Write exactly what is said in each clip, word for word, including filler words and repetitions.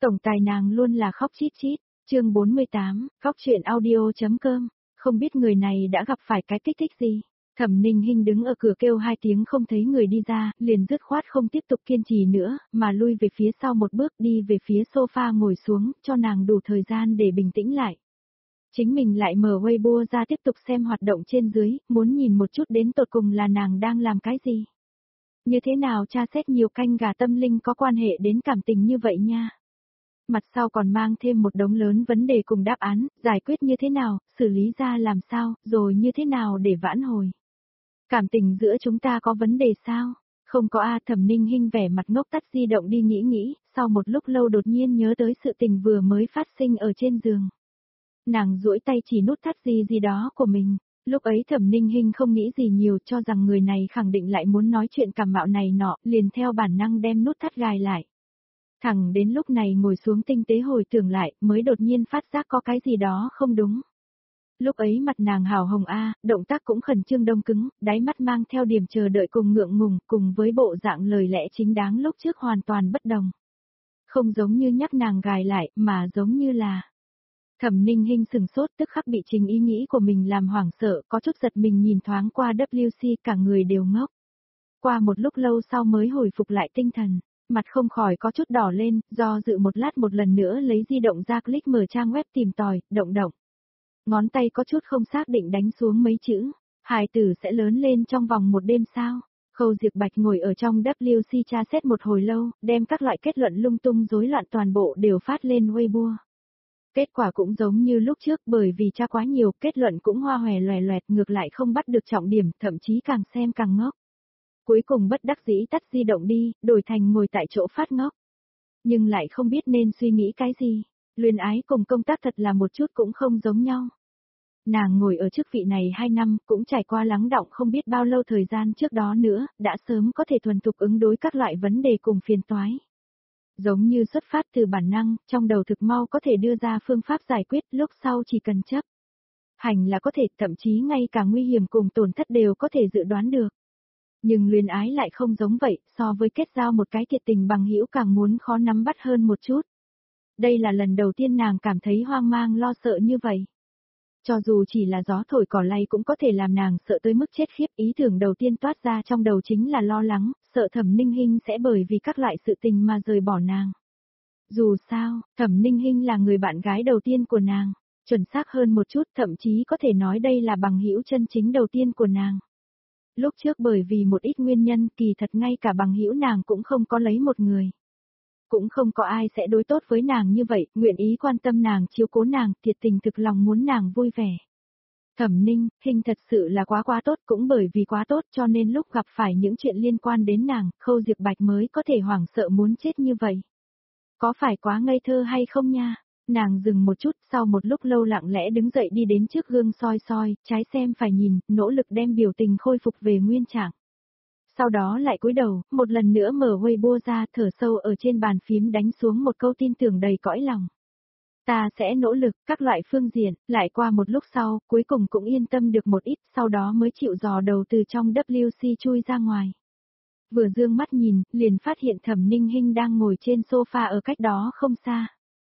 Tổng tài nàng luôn là khóc chít chít. Chương bốn mươi tám, Góc truyện audio.com. Không biết người này đã gặp phải cái kích thích gì. Thẩm Ninh Hinh đứng ở cửa kêu hai tiếng không thấy người đi ra, liền dứt khoát không tiếp tục kiên trì nữa, mà lui về phía sau một bước đi về phía sofa ngồi xuống, cho nàng đủ thời gian để bình tĩnh lại. Chính mình lại mở Weibo ra tiếp tục xem hoạt động trên dưới, muốn nhìn một chút đến tột cùng là nàng đang làm cái gì. Như thế nào tra xét nhiều canh gà tâm linh có quan hệ đến cảm tình như vậy nha. Mặt sau còn mang thêm một đống lớn vấn đề cùng đáp án, giải quyết như thế nào, xử lý ra làm sao, rồi như thế nào để vãn hồi. Cảm tình giữa chúng ta có vấn đề sao? Không có a. Thẩm Ninh Hinh vẻ mặt ngốc tắt di động đi nghĩ nghĩ, sau một lúc lâu đột nhiên nhớ tới sự tình vừa mới phát sinh ở trên giường. Nàng duỗi tay chỉ nút thắt gì gì đó của mình. Lúc ấy Thẩm Ninh Hinh không nghĩ gì nhiều, cho rằng người này khẳng định lại muốn nói chuyện cảm mạo này nọ, liền theo bản năng đem nút thắt gài lại. Thẳng đến lúc này ngồi xuống tinh tế hồi tưởng lại, mới đột nhiên phát giác có cái gì đó không đúng. Lúc ấy mặt nàng hào hồng a, động tác cũng khẩn trương đông cứng, đáy mắt mang theo điểm chờ đợi cùng ngượng ngùng, cùng với bộ dạng lời lẽ chính đáng lúc trước hoàn toàn bất đồng. Không giống như nhắc nàng gài lại, mà giống như là... Thẩm Ninh Hinh sừng sốt, tức khắc bị chính ý nghĩ của mình làm hoảng sợ, có chút giật mình nhìn thoáng qua W C, cả người đều ngốc. Qua một lúc lâu sau mới hồi phục lại tinh thần, mặt không khỏi có chút đỏ lên, do dự một lát một lần nữa lấy di động ra click mở trang web tìm tòi, động động. Ngón tay có chút không xác định đánh xuống mấy chữ, hài tử sẽ lớn lên trong vòng một đêm sao. Khâu Diệp Bạch ngồi ở trong W C tra xét một hồi lâu, đem các loại kết luận lung tung rối loạn toàn bộ đều phát lên Weibo. Kết quả cũng giống như lúc trước, bởi vì tra quá nhiều, kết luận cũng hoa hòe loè loẹt, ngược lại không bắt được trọng điểm, thậm chí càng xem càng ngốc. Cuối cùng bất đắc dĩ tắt di động đi, đổi thành ngồi tại chỗ phát ngốc. Nhưng lại không biết nên suy nghĩ cái gì. Luyến ái cùng công tác thật là một chút cũng không giống nhau. Nàng ngồi ở chức vị này hai năm, cũng trải qua lắng đọng không biết bao lâu thời gian trước đó nữa, đã sớm có thể thuần thục ứng đối các loại vấn đề cùng phiền toái. Giống như xuất phát từ bản năng, trong đầu thực mau có thể đưa ra phương pháp giải quyết, lúc sau chỉ cần chấp hành là có thể, thậm chí ngay cả nguy hiểm cùng tổn thất đều có thể dự đoán được. Nhưng luyến ái lại không giống vậy, so với kết giao một cái thiệt tình bằng hữu càng muốn khó nắm bắt hơn một chút. Đây là lần đầu tiên nàng cảm thấy hoang mang lo sợ như vậy. Cho dù chỉ là gió thổi cỏ lay cũng có thể làm nàng sợ tới mức chết khiếp, ý tưởng đầu tiên toát ra trong đầu chính là lo lắng, sợ Thẩm Ninh Hinh sẽ bởi vì các loại sự tình mà rời bỏ nàng. Dù sao, Thẩm Ninh Hinh là người bạn gái đầu tiên của nàng, chuẩn xác hơn một chút, thậm chí có thể nói đây là bằng hữu chân chính đầu tiên của nàng. Lúc trước bởi vì một ít nguyên nhân, kỳ thật ngay cả bằng hữu nàng cũng không có lấy một người. Cũng không có ai sẽ đối tốt với nàng như vậy, nguyện ý quan tâm nàng, chiếu cố nàng, thiệt tình thực lòng muốn nàng vui vẻ. Thẩm Ninh Hinh thật sự là quá quá tốt, cũng bởi vì quá tốt cho nên lúc gặp phải những chuyện liên quan đến nàng, Khâu Diệp Bạch mới có thể hoảng sợ muốn chết như vậy. Có phải quá ngây thơ hay không nha? Nàng dừng một chút, sau một lúc lâu lặng lẽ đứng dậy đi đến trước gương soi soi, trái xem phải nhìn, nỗ lực đem biểu tình khôi phục về nguyên trạng. Sau đó lại cúi đầu, một lần nữa mở Weibo ra, thở sâu ở trên bàn phím đánh xuống một câu tin tưởng đầy cõi lòng. Ta sẽ nỗ lực, các loại phương diện, lại qua một lúc sau, cuối cùng cũng yên tâm được một ít, sau đó mới chịu dò đầu từ trong W C chui ra ngoài. Vừa dương mắt nhìn, liền phát hiện Thẩm Ninh Hinh đang ngồi trên sofa ở cách đó không xa.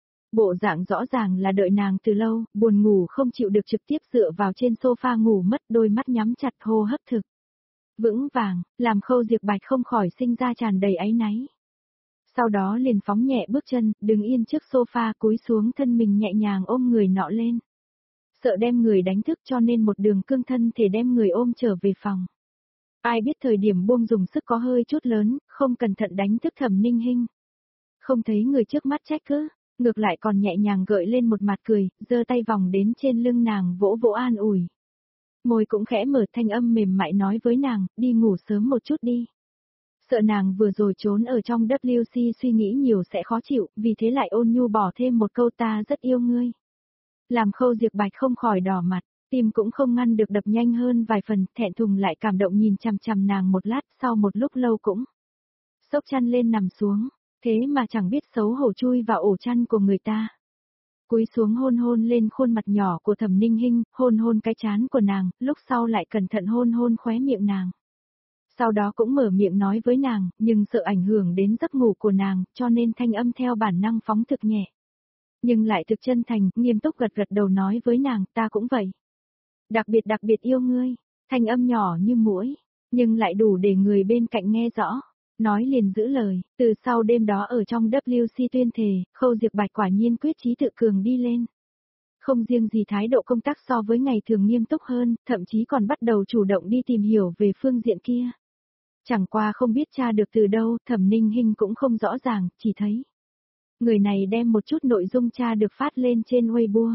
Bộ dạng rõ ràng là đợi nàng từ lâu, buồn ngủ không chịu được trực tiếp dựa vào trên sofa ngủ mất, đôi mắt nhắm chặt, hô hấp thực vững vàng, làm Khâu Diệp Bạch không khỏi sinh ra tràn đầy áy náy. Sau đó liền phóng nhẹ bước chân, đứng yên trước sofa, cúi xuống thân mình nhẹ nhàng ôm người nọ lên. Sợ đem người đánh thức cho nên một đường cương thân thể đem người ôm trở về phòng. Ai biết thời điểm buông dùng sức có hơi chút lớn, không cẩn thận đánh thức Thẩm Ninh Hinh. Không thấy người trước mắt trách cứ, ngược lại còn nhẹ nhàng gợi lên một mặt cười, giơ tay vòng đến trên lưng nàng vỗ vỗ an ủi. Môi cũng khẽ mở, thanh âm mềm mại nói với nàng, đi ngủ sớm một chút đi. Sợ nàng vừa rồi trốn ở trong W C suy nghĩ nhiều sẽ khó chịu, vì thế lại ôn nhu bỏ thêm một câu ta rất yêu ngươi. Làm Khâu Diệp Bạch không khỏi đỏ mặt, tim cũng không ngăn được đập nhanh hơn vài phần, thẹn thùng lại cảm động nhìn chằm chằm nàng một lát, sau một lúc lâu cũng xốc chăn lên nằm xuống, thế mà chẳng biết xấu hổ chui vào ổ chăn của người ta. Cúi xuống hôn hôn lên khuôn mặt nhỏ của Thẩm Ninh Hinh, hôn hôn cái trán của nàng, lúc sau lại cẩn thận hôn hôn khóe miệng nàng. Sau đó cũng mở miệng nói với nàng, nhưng sợ ảnh hưởng đến giấc ngủ của nàng, cho nên thanh âm theo bản năng phóng thực nhẹ. Nhưng lại thực chân thành, nghiêm túc gật gật đầu nói với nàng, ta cũng vậy. Đặc biệt đặc biệt yêu ngươi, thanh âm nhỏ như muỗi, nhưng lại đủ để người bên cạnh nghe rõ. Nói liền giữ lời, từ sau đêm đó ở trong W C tuyên thề, Khâu Diệp Bạch quả nhiên quyết chí tự cường đi lên. Không riêng gì thái độ công tác so với ngày thường nghiêm túc hơn, thậm chí còn bắt đầu chủ động đi tìm hiểu về phương diện kia. Chẳng qua không biết tra được từ đâu, Thẩm Ninh Hinh cũng không rõ ràng, chỉ thấy. Người này đem một chút nội dung tra được phát lên trên Weibo.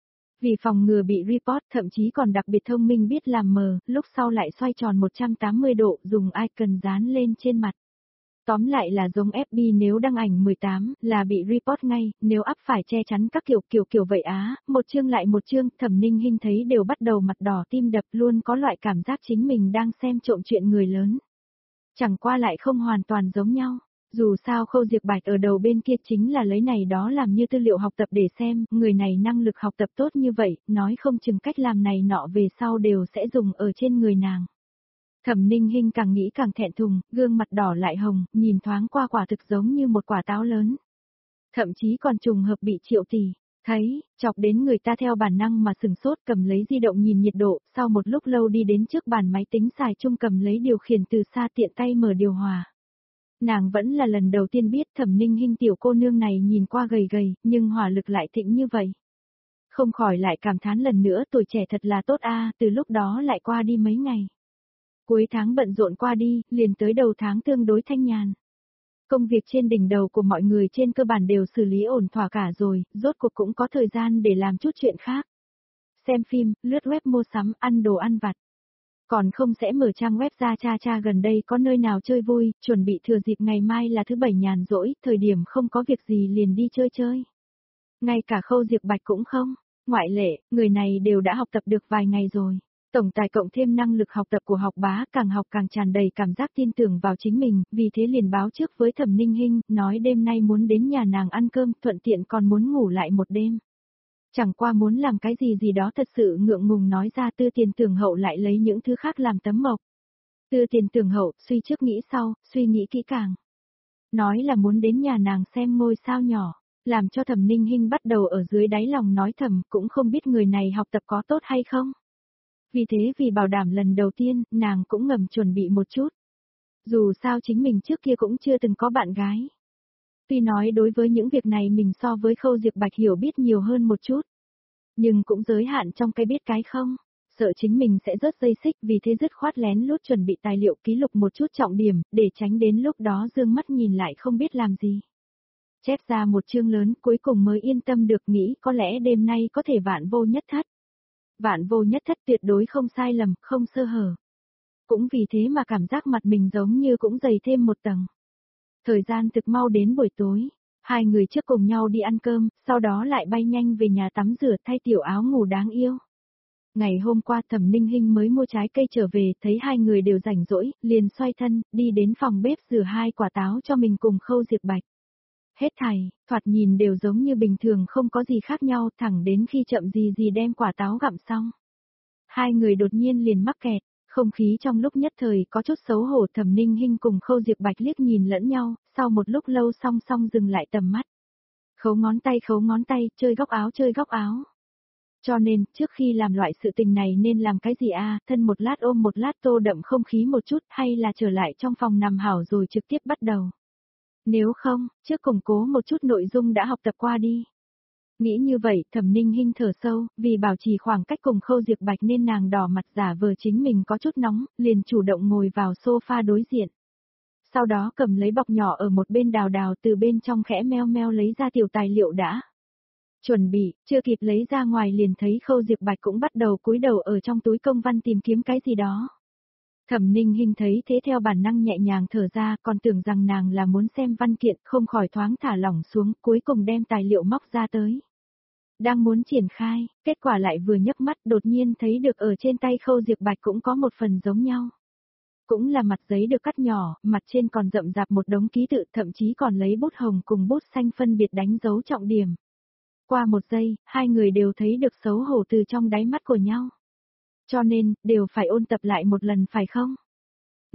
Vì phòng ngừa bị report, thậm chí còn đặc biệt thông minh biết làm mờ, lúc sau lại xoay tròn một trăm tám mươi độ dùng icon dán lên trên mặt. Tóm lại là giống ép bê nếu đăng ảnh mười tám là bị report ngay, nếu up phải che chắn các kiểu kiểu kiểu vậy á, một chương lại một chương, Thẩm Ninh Hinh thấy đều bắt đầu mặt đỏ tim đập luôn có loại cảm giác chính mình đang xem trộm chuyện người lớn. Chẳng qua lại không hoàn toàn giống nhau. Dù sao Khâu Diệp Bạch ở đầu bên kia chính là lấy này đó làm như tư liệu học tập để xem, người này năng lực học tập tốt như vậy, nói không chừng cách làm này nọ về sau đều sẽ dùng ở trên người nàng. Thẩm Ninh Hinh càng nghĩ càng thẹn thùng, gương mặt đỏ lại hồng, nhìn thoáng qua quả thực giống như một quả táo lớn. Thậm chí còn trùng hợp bị Triệu tỷ thấy, chọc đến người ta theo bản năng mà sừng sốt cầm lấy di động nhìn nhiệt độ, sau một lúc lâu đi đến trước bàn máy tính xài chung cầm lấy điều khiển từ xa tiện tay mở điều hòa. Nàng vẫn là lần đầu tiên biết Thẩm Ninh Hinh tiểu cô nương này nhìn qua gầy gầy, nhưng hỏa lực lại thịnh như vậy. Không khỏi lại cảm thán lần nữa tuổi trẻ thật là tốt a, từ lúc đó lại qua đi mấy ngày. Cuối tháng bận rộn qua đi, liền tới đầu tháng tương đối thanh nhàn. Công việc trên đỉnh đầu của mọi người trên cơ bản đều xử lý ổn thỏa cả rồi, rốt cuộc cũng có thời gian để làm chút chuyện khác. Xem phim, lướt web mua sắm, ăn đồ ăn vặt. Còn không sẽ mở trang web ra cha cha gần đây có nơi nào chơi vui, chuẩn bị thừa dịp ngày mai là thứ bảy nhàn rỗi, thời điểm không có việc gì liền đi chơi chơi. Ngay cả Khâu Diệp Bạch cũng không, ngoại lệ, người này đều đã học tập được vài ngày rồi. Tổng tài cộng thêm năng lực học tập của học bá càng học càng tràn đầy cảm giác tin tưởng vào chính mình, vì thế liền báo trước với Thẩm Ninh Hinh, nói đêm nay muốn đến nhà nàng ăn cơm, thuận tiện còn muốn ngủ lại một đêm. Chẳng qua muốn làm cái gì gì đó thật sự ngượng ngùng nói ra Tư Tiền Tường Hậu lại lấy những thứ khác làm tấm mộc. Tư Tiền Tường Hậu suy trước nghĩ sau, suy nghĩ kỹ càng. Nói là muốn đến nhà nàng xem ngôi sao nhỏ, làm cho Thẩm Ninh Hinh bắt đầu ở dưới đáy lòng nói thầm cũng không biết người này học tập có tốt hay không. Vì thế vì bảo đảm lần đầu tiên, nàng cũng ngầm chuẩn bị một chút. Dù sao chính mình trước kia cũng chưa từng có bạn gái. Tuy nói đối với những việc này mình so với Khâu Diệp Bạch hiểu biết nhiều hơn một chút. Nhưng cũng giới hạn trong cái biết cái không. Sợ chính mình sẽ rớt dây xích vì thế dứt khoát lén lút chuẩn bị tài liệu ký lục một chút trọng điểm, để tránh đến lúc đó dương mắt nhìn lại không biết làm gì. Chép ra một chương lớn cuối cùng mới yên tâm được nghĩ có lẽ đêm nay có thể vạn vô nhất thất. Vạn vô nhất thất tuyệt đối không sai lầm, không sơ hở. Cũng vì thế mà cảm giác mặt mình giống như cũng dày thêm một tầng. Thời gian thực mau đến buổi tối, hai người trước cùng nhau đi ăn cơm, sau đó lại bay nhanh về nhà tắm rửa thay tiểu áo ngủ đáng yêu. Ngày hôm qua Thẩm Ninh Hinh mới mua trái cây trở về, thấy hai người đều rảnh rỗi, liền xoay thân, đi đến phòng bếp rửa hai quả táo cho mình cùng Khâu Diệp Bạch. Hết thảy, thoạt nhìn đều giống như bình thường không có gì khác nhau, thẳng đến khi chậm gì gì đem quả táo gặm xong. Hai người đột nhiên liền mắc kẹt, không khí trong lúc nhất thời có chút xấu hổ. Thẩm Ninh Hinh cùng Khâu Diệp Bạch liếc nhìn lẫn nhau, sau một lúc lâu song song dừng lại tầm mắt. Khấu ngón tay khấu ngón tay, chơi góc áo chơi góc áo. Cho nên, trước khi làm loại sự tình này nên làm cái gì a? Thân một lát ôm một lát tô đậm không khí một chút, hay là trở lại trong phòng nằm hảo rồi trực tiếp bắt đầu. Nếu không, trước củng cố một chút nội dung đã học tập qua đi. Nghĩ như vậy, Thẩm Ninh Hinh thở sâu, vì bảo trì khoảng cách cùng Khâu Diệp Bạch nên nàng đỏ mặt giả vờ chính mình có chút nóng, liền chủ động ngồi vào sofa đối diện. Sau đó cầm lấy bọc nhỏ ở một bên đào đào từ bên trong khẽ meo meo lấy ra tiểu tài liệu đã. Chuẩn bị, chưa kịp lấy ra ngoài liền thấy Khâu Diệp Bạch cũng bắt đầu cúi đầu ở trong túi công văn tìm kiếm cái gì đó. Thẩm Ninh Hinh thấy thế theo bản năng nhẹ nhàng thở ra, còn tưởng rằng nàng là muốn xem văn kiện, không khỏi thoáng thả lỏng xuống, cuối cùng đem tài liệu móc ra tới. Đang muốn triển khai, kết quả lại vừa nhấc mắt đột nhiên thấy được ở trên tay Khâu Diệp Bạch cũng có một phần giống nhau. Cũng là mặt giấy được cắt nhỏ, mặt trên còn rậm rạp một đống ký tự, thậm chí còn lấy bút hồng cùng bút xanh phân biệt đánh dấu trọng điểm. Qua một giây, hai người đều thấy được xấu hổ từ trong đáy mắt của nhau. Cho nên, đều phải ôn tập lại một lần phải không?